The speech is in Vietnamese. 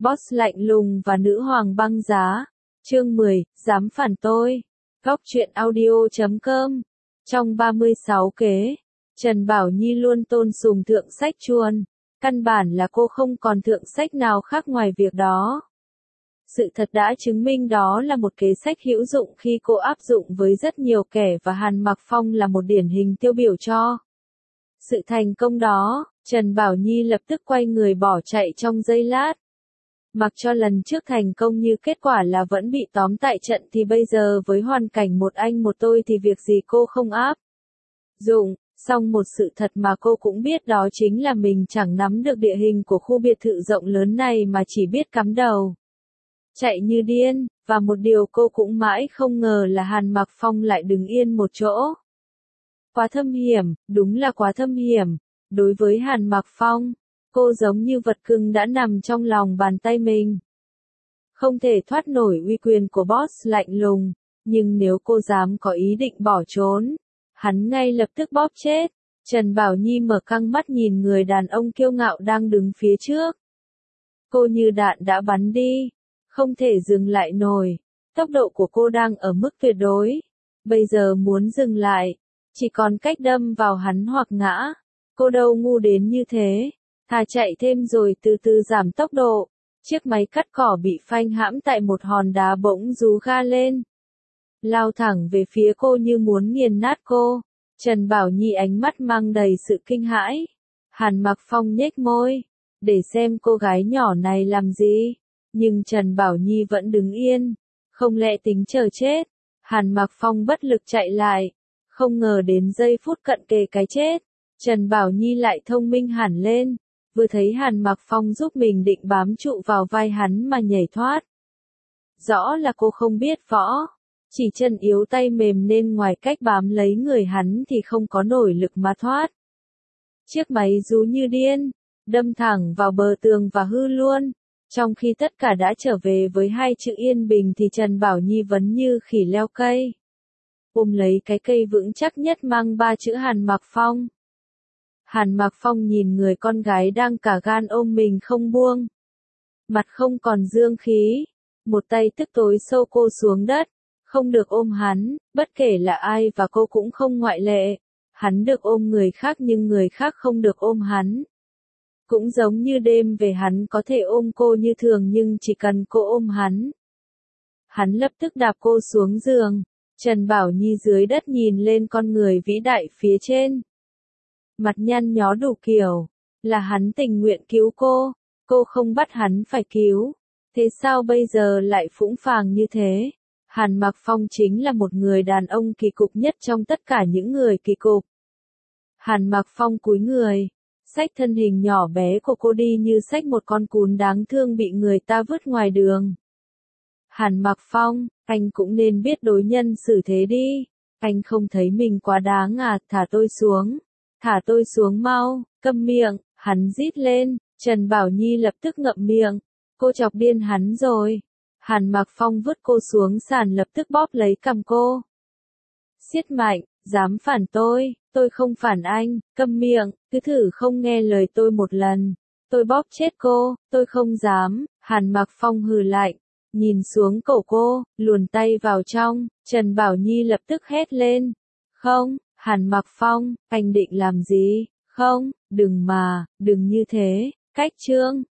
Boss lạnh lùng và nữ hoàng băng giá. Chương 10, dám phản tôi. Góc truyện audio.com. Trong 36 kế, Trần Bảo Nhi luôn tôn sùng thượng sách chuôn. Căn bản là cô không còn thượng sách nào khác ngoài việc đó. Sự thật đã chứng minh đó là một kế sách hữu dụng khi cô áp dụng với rất nhiều kẻ và Hàn Mặc Phong là một điển hình tiêu biểu cho sự thành công đó. Trần Bảo Nhi lập tức quay người bỏ chạy trong giây lát. Mặc cho lần trước thành công như kết quả là vẫn bị tóm tại trận thì bây giờ với hoàn cảnh một anh một tôi thì việc gì cô không áp dụng. Song một sự thật mà cô cũng biết đó chính là mình chẳng nắm được địa hình của khu biệt thự rộng lớn này mà chỉ biết cắm đầu chạy như điên, và một điều cô cũng mãi không ngờ là Hàn Mặc Phong lại đứng yên một chỗ. Quá thâm hiểm, đúng là quá thâm hiểm. Đối với Hàn Mặc Phong, cô giống như vật cưng đã nằm trong lòng bàn tay mình. Không thể thoát nổi uy quyền của boss lạnh lùng, nhưng nếu cô dám có ý định bỏ trốn, hắn ngay lập tức bóp chết. Trần Bảo Nhi mở căng mắt nhìn người đàn ông kiêu ngạo đang đứng phía trước. Cô như đạn đã bắn đi, không thể dừng lại nổi. Tốc độ của cô đang ở mức tuyệt đối. Bây giờ muốn dừng lại, chỉ còn cách đâm vào hắn hoặc ngã. Cô đâu ngu đến như thế. Thà chạy thêm rồi từ từ giảm tốc độ. Chiếc máy cắt cỏ bị phanh hãm tại một hòn đá bỗng rú ga lên, lao thẳng về phía cô như muốn nghiền nát cô. Trần Bảo Nhi ánh mắt mang đầy sự kinh hãi. Hàn Mặc Phong nhếch môi, để xem cô gái nhỏ này làm gì. Nhưng Trần Bảo Nhi vẫn đứng yên, không lẽ tính chờ chết. Hàn Mặc Phong bất lực chạy lại, không ngờ đến giây phút cận kề cái chết, Trần Bảo Nhi lại thông minh hẳn lên. Vừa thấy Hàn Mặc Phong giúp mình định bám trụ vào vai hắn mà nhảy thoát. Rõ là cô không biết võ, chỉ chân yếu tay mềm nên ngoài cách bám lấy người hắn thì không có nổi lực mà thoát. Chiếc máy rú như điên, đâm thẳng vào bờ tường và hư luôn. Trong khi tất cả đã trở về với hai chữ yên bình thì Trần Bảo Nhi vẫn như khỉ leo cây, ôm lấy cái cây vững chắc nhất mang ba chữ Hàn Mặc Phong. Hàn Mặc Phong nhìn người con gái đang cả gan ôm mình không buông. Mặt không còn dương khí, một tay tức tối xô cô xuống đất. Không được ôm hắn, bất kể là ai và cô cũng không ngoại lệ. Hắn được ôm người khác nhưng người khác không được ôm hắn. Cũng giống như đêm về hắn có thể ôm cô như thường nhưng chỉ cần cô ôm hắn. Hắn lập tức đạp cô xuống giường. Trần Bảo Nhi dưới đất nhìn lên con người vĩ đại phía trên. Mặt nhăn nhó đủ kiểu, là hắn tình nguyện cứu cô không bắt hắn phải cứu. Thế sao bây giờ lại phũng phàng như thế? Hàn Mặc Phong chính là một người đàn ông kỳ cục nhất trong tất cả những người kỳ cục. Hàn Mặc Phong cúi người, xách thân hình nhỏ bé của cô đi như xách một con cún đáng thương bị người ta vứt ngoài đường. Hàn Mặc Phong, anh cũng nên biết đối nhân xử thế đi. Anh không thấy mình quá đáng à? Thả tôi xuống. Thả tôi xuống mau, câm miệng, hắn rít lên. Trần Bảo Nhi lập tức ngậm miệng. Cô chọc điên hắn rồi. Hàn Mặc Phong vứt cô xuống sàn lập tức bóp lấy cằm cô. Siết mạnh, dám phản tôi không phản anh, câm miệng, cứ thử không nghe lời tôi một lần. Tôi bóp chết cô, tôi không dám. Hàn Mặc Phong hừ lạnh, nhìn xuống cổ cô, luồn tay vào trong. Trần Bảo Nhi lập tức hét lên. Không, Hàn Mặc Phong, anh định làm gì? Không, đừng như thế. Cách chương